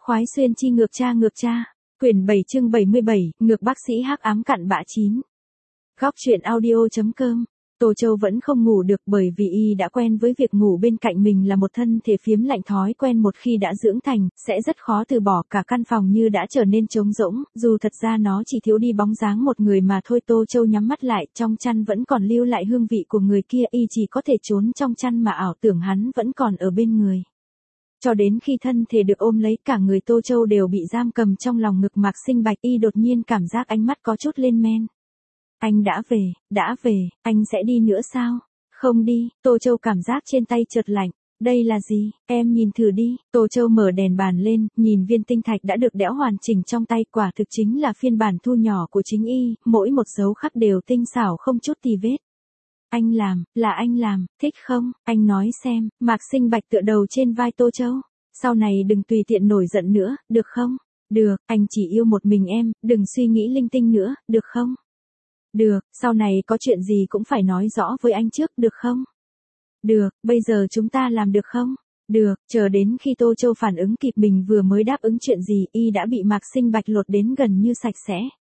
Khoái xuyên chi ngược cha. Quyển 7 chương 77, ngược bác sĩ hắc ám cặn bã 9. Góc truyện audio.com. Tô Châu vẫn không ngủ được bởi vì y đã quen với việc ngủ bên cạnh mình là một thân thể phiếm lạnh, thói quen một khi đã dưỡng thành, sẽ rất khó từ bỏ. Cả căn phòng như đã trở nên trống rỗng, dù thật ra nó chỉ thiếu đi bóng dáng một người mà thôi. Tô Châu nhắm mắt lại, trong chăn vẫn còn lưu lại hương vị của người kia, y chỉ có thể trốn trong chăn mà ảo tưởng hắn vẫn còn ở bên người. Cho đến khi thân thể được ôm lấy, cả người Tô Châu đều bị giam cầm trong lòng ngực Mạc Sinh Bạch. Y đột nhiên cảm giác ánh mắt có chút lên men. Anh đã về, anh sẽ đi nữa sao? Không đi. Tô Châu cảm giác trên tay chợt lạnh. Đây là gì? Em nhìn thử đi. Tô Châu mở đèn bàn lên, nhìn viên tinh thạch đã được đẽo hoàn chỉnh trong tay, quả thực chính là phiên bản thu nhỏ của chính y, mỗi một dấu khắc đều tinh xảo không chút tì vết. Anh làm, là anh làm, thích không? Anh nói xem. Mạc Sinh Bạch tựa đầu trên vai Tô Châu. Sau này đừng tùy tiện nổi giận nữa, được không? Được, anh chỉ yêu một mình em, đừng suy nghĩ linh tinh nữa, được không? Được, sau này có chuyện gì cũng phải nói rõ với anh trước, được không? Được, bây giờ chúng ta làm được không? Được. Chờ đến khi Tô Châu phản ứng kịp mình vừa mới đáp ứng chuyện gì, y đã bị Mạc Sinh Bạch lột đến gần như sạch sẽ.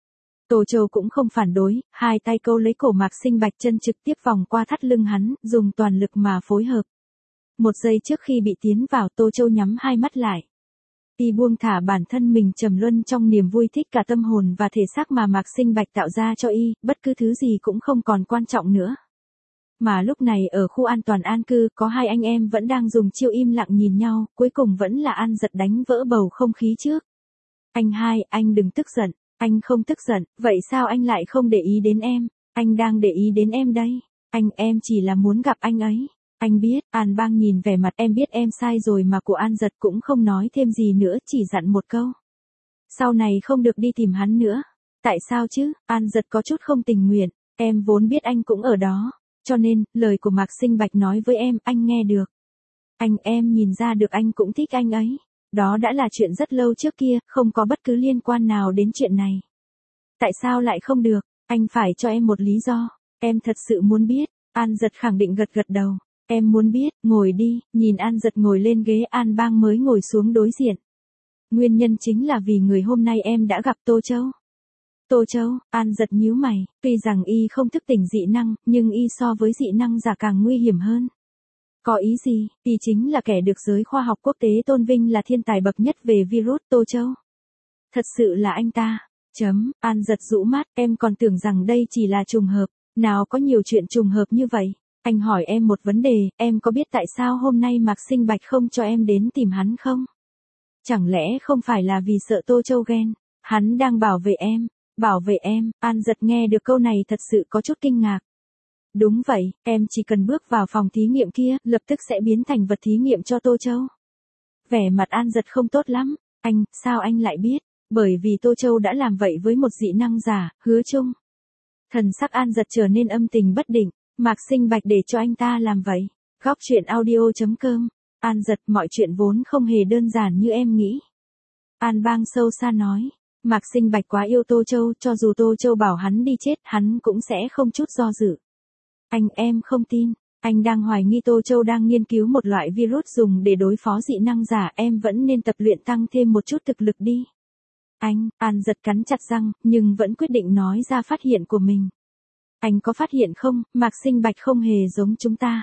Tô Châu cũng không phản đối, hai tay câu lấy cổ Mạc Sinh Bạch, chân trực tiếp vòng qua thắt lưng hắn, dùng toàn lực mà phối hợp. Một giây trước khi bị tiến vào, Tô Châu nhắm hai mắt lại. Y buông thả bản thân mình trầm luân trong niềm vui thích cả tâm hồn và thể xác mà Mạc Sinh Bạch tạo ra cho y, bất cứ thứ gì cũng không còn quan trọng nữa. Mà lúc này ở khu an toàn an cư, có hai anh em vẫn đang dùng chiêu im lặng nhìn nhau, cuối cùng vẫn là An Giật đánh vỡ bầu không khí trước. Anh hai, anh đừng tức giận. Anh không tức giận, vậy sao anh lại không để ý đến em? Anh đang để ý đến em đây. Em chỉ là muốn gặp anh ấy. Anh biết. An Bang nhìn vẻ mặt em biết em sai rồi mà của An Giật cũng không nói thêm gì nữa, chỉ dặn một câu. Sau này không được đi tìm hắn nữa. Tại sao chứ? An Giật có chút không tình nguyện. Em vốn biết anh cũng ở đó. Cho nên, lời của Mạc Sinh Bạch nói với em, anh nghe được. Em nhìn ra được anh cũng thích anh ấy. Đó đã là chuyện rất lâu trước kia, không có bất cứ liên quan nào đến chuyện này. Tại sao lại không được? Anh phải cho em một lý do. Em thật sự muốn biết. An Giật khẳng định gật đầu. Em muốn biết, ngồi đi. Nhìn An Giật ngồi lên ghế, An Bang mới ngồi xuống đối diện. Nguyên nhân chính là vì người hôm nay em đã gặp Tô Châu. Tô Châu, An Giật nhíu mày, tuy rằng y không thức tỉnh dị năng, nhưng y so với dị năng giả càng nguy hiểm hơn. Có ý gì? Y chính là kẻ được giới khoa học quốc tế tôn vinh là thiên tài bậc nhất về virus. Tô Châu. Thật sự là anh ta. An Giật rũ mắt, em còn tưởng rằng đây chỉ là trùng hợp. Nào có nhiều chuyện trùng hợp như vậy. Anh hỏi em một vấn đề, em có biết tại sao hôm nay Mạc Sinh Bạch không cho em đến tìm hắn không? Chẳng lẽ không phải là vì sợ Tô Châu ghen? Hắn đang bảo vệ em. Bảo vệ em? An Giật nghe được câu này thật sự có chút kinh ngạc. Đúng vậy, em chỉ cần bước vào phòng thí nghiệm kia, lập tức sẽ biến thành vật thí nghiệm cho Tô Châu. Vẻ mặt An Giật không tốt lắm. Sao anh lại biết? Bởi vì Tô Châu đã làm vậy với một dị năng giả, Hứa Trung. Thần sắc An Giật trở nên âm tình bất định. Mạc Sinh Bạch để cho anh ta làm vậy. Góc truyện audio.com. An Giật, mọi chuyện vốn không hề đơn giản như em nghĩ. An Bang sâu xa nói. Mạc Sinh Bạch quá yêu Tô Châu, cho dù Tô Châu bảo hắn đi chết, hắn cũng sẽ không chút do dự. Em không tin. Anh đang hoài nghi Tô Châu đang nghiên cứu một loại virus dùng để đối phó dị năng giả, em vẫn nên tập luyện tăng thêm một chút thực lực đi. An Giật cắn chặt răng, nhưng vẫn quyết định nói ra phát hiện của mình. Anh có phát hiện không, Mạc Sinh Bạch không hề giống chúng ta.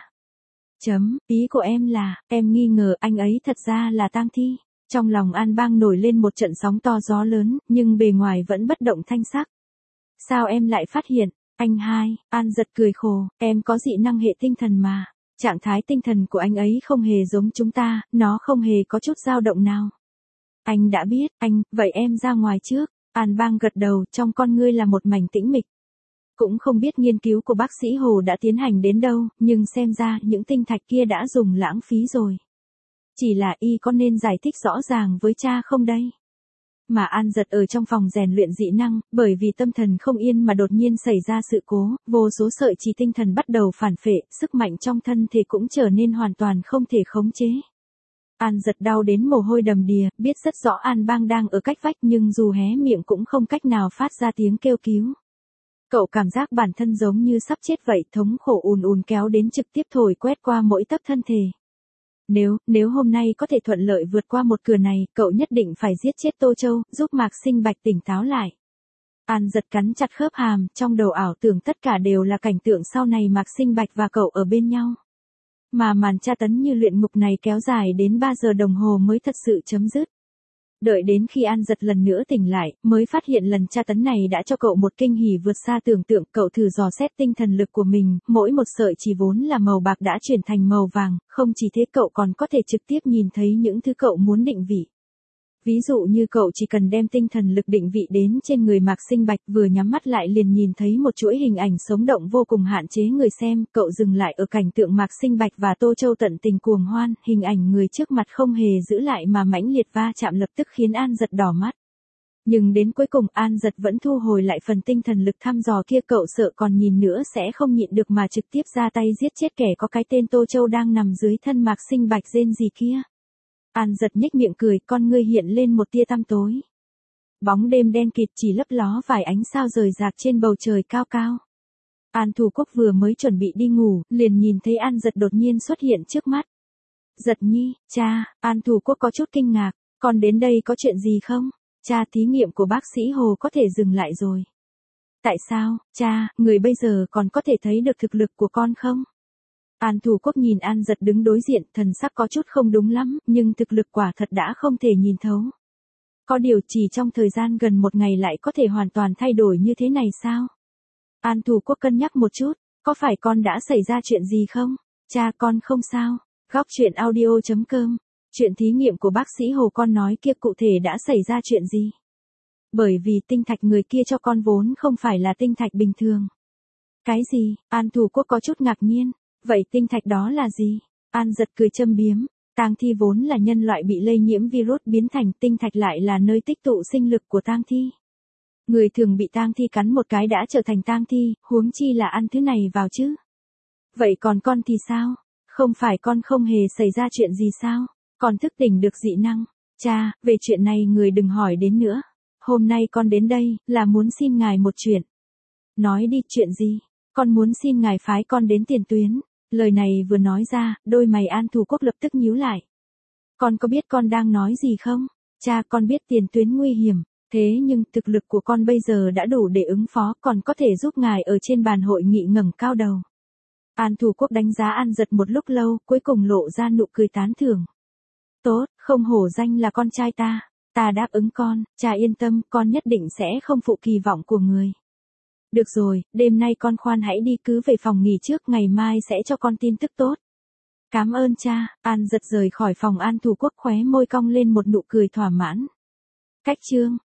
Ý của em là, em nghi ngờ anh ấy thật ra là tang thi. Trong lòng An Bang nổi lên một trận sóng to gió lớn, nhưng bề ngoài vẫn bất động thanh sắc. Sao em lại phát hiện? Anh hai, An Giật cười khổ, em có dị năng hệ tinh thần mà. Trạng thái tinh thần của anh ấy không hề giống chúng ta, nó không hề có chút dao động nào. Anh đã biết, vậy em ra ngoài trước. An Bang gật đầu, trong con ngươi là một mảnh tĩnh mịch. Cũng không biết nghiên cứu của bác sĩ Hồ đã tiến hành đến đâu, nhưng xem ra những tinh thạch kia đã dùng lãng phí rồi. Chỉ là y có nên giải thích rõ ràng với cha không đây? Mà An Giật ở trong phòng rèn luyện dị năng, bởi vì tâm thần không yên mà đột nhiên xảy ra sự cố, vô số sợi chỉ tinh thần bắt đầu phản phệ, sức mạnh trong thân thể cũng trở nên hoàn toàn không thể khống chế. An Giật đau đến mồ hôi đầm đìa, biết rất rõ An Bang đang ở cách vách nhưng dù hé miệng cũng không cách nào phát ra tiếng kêu cứu. Cậu cảm giác bản thân giống như sắp chết vậy, thống khổ ùn kéo đến trực tiếp thổi quét qua mỗi tấc thân thể. Nếu hôm nay có thể thuận lợi vượt qua một cửa này, cậu nhất định phải giết chết Tô Châu, giúp Mạc Sinh Bạch tỉnh táo lại. An Giật cắn chặt khớp hàm, trong đầu ảo tưởng tất cả đều là cảnh tượng sau này Mạc Sinh Bạch và cậu ở bên nhau. Mà màn tra tấn như luyện ngục này kéo dài đến 3 giờ đồng hồ mới thật sự chấm dứt. Đợi đến khi An Giật lần nữa tỉnh lại, mới phát hiện lần tra tấn này đã cho cậu một kinh hỉ vượt xa tưởng tượng. Cậu thử dò xét tinh thần lực của mình, mỗi một sợi chỉ vốn là màu bạc đã chuyển thành màu vàng, không chỉ thế cậu còn có thể trực tiếp nhìn thấy những thứ cậu muốn định vị. Ví dụ như cậu chỉ cần đem tinh thần lực định vị đến trên người Mạc Sinh Bạch, vừa nhắm mắt lại liền nhìn thấy một chuỗi hình ảnh sống động vô cùng hạn chế người xem. Cậu dừng lại ở cảnh tượng Mạc Sinh Bạch và Tô Châu tận tình cuồng hoan, hình ảnh người trước mặt không hề giữ lại mà mãnh liệt va chạm lập tức khiến An Giật đỏ mắt. Nhưng đến cuối cùng An Giật vẫn thu hồi lại phần tinh thần lực thăm dò kia, cậu sợ còn nhìn nữa sẽ không nhịn được mà trực tiếp ra tay giết chết kẻ có cái tên Tô Châu đang nằm dưới thân Mạc Sinh Bạch rên gì kia. An Giật nhếch miệng cười, con ngươi hiện lên một tia tăm tối. Bóng đêm đen kịt chỉ lấp ló vài ánh sao rời rạc trên bầu trời cao cao. An Thủ Quốc vừa mới chuẩn bị đi ngủ, liền nhìn thấy An Giật đột nhiên xuất hiện trước mắt. Giật nhi, cha, An Thủ Quốc có chút kinh ngạc, con đến đây có chuyện gì không? Cha, thí nghiệm của bác sĩ Hồ có thể dừng lại rồi. Tại sao, cha, người bây giờ còn có thể thấy được thực lực của con không? An Thủ Quốc nhìn An Giật đứng đối diện, thần sắc có chút không đúng lắm, nhưng thực lực quả thật đã không thể nhìn thấu. Có điều chỉ trong thời gian gần một ngày lại có thể hoàn toàn thay đổi như thế này sao? An Thủ Quốc cân nhắc một chút, có phải con đã xảy ra chuyện gì không? Cha, con không sao. Góc truyện audio.com, chuyện thí nghiệm của bác sĩ Hồ con nói kia cụ thể đã xảy ra chuyện gì? Bởi vì tinh thạch người kia cho con vốn không phải là tinh thạch bình thường. Cái gì? An Thủ Quốc có chút ngạc nhiên. Vậy tinh thạch đó là gì? An Giật cười châm biếm, tang thi vốn là nhân loại bị lây nhiễm virus biến thành, tinh thạch lại là nơi tích tụ sinh lực của tang thi. Người thường bị tang thi cắn một cái đã trở thành tang thi, huống chi là ăn thứ này vào chứ. Vậy còn con thì sao? Không phải con không hề xảy ra chuyện gì sao? Con thức tỉnh được dị năng. Cha, về chuyện này người đừng hỏi đến nữa. Hôm nay con đến đây, là muốn xin ngài một chuyện. Nói đi, chuyện gì? Con muốn xin ngài phái con đến tiền tuyến. Lời này vừa nói ra, đôi mày An Thủ Quốc lập tức nhíu lại. Con có biết con đang nói gì không? Cha, con biết tiền tuyến nguy hiểm, thế nhưng thực lực của con bây giờ đã đủ để ứng phó, còn có thể giúp ngài ở trên bàn hội nghị ngẩng cao đầu. An Thủ Quốc đánh giá An Giật một lúc lâu, cuối cùng lộ ra nụ cười tán thưởng. Tốt, không hổ danh là con trai ta. Ta đáp ứng con, cha yên tâm, con nhất định sẽ không phụ kỳ vọng của người. Được rồi, đêm nay con khoan hãy đi, cứ về phòng nghỉ trước, ngày mai sẽ cho con tin tức tốt. Cảm ơn cha. An Giật rời khỏi phòng An Thủ Quốc, khóe môi cong lên một nụ cười thỏa mãn. Cách chương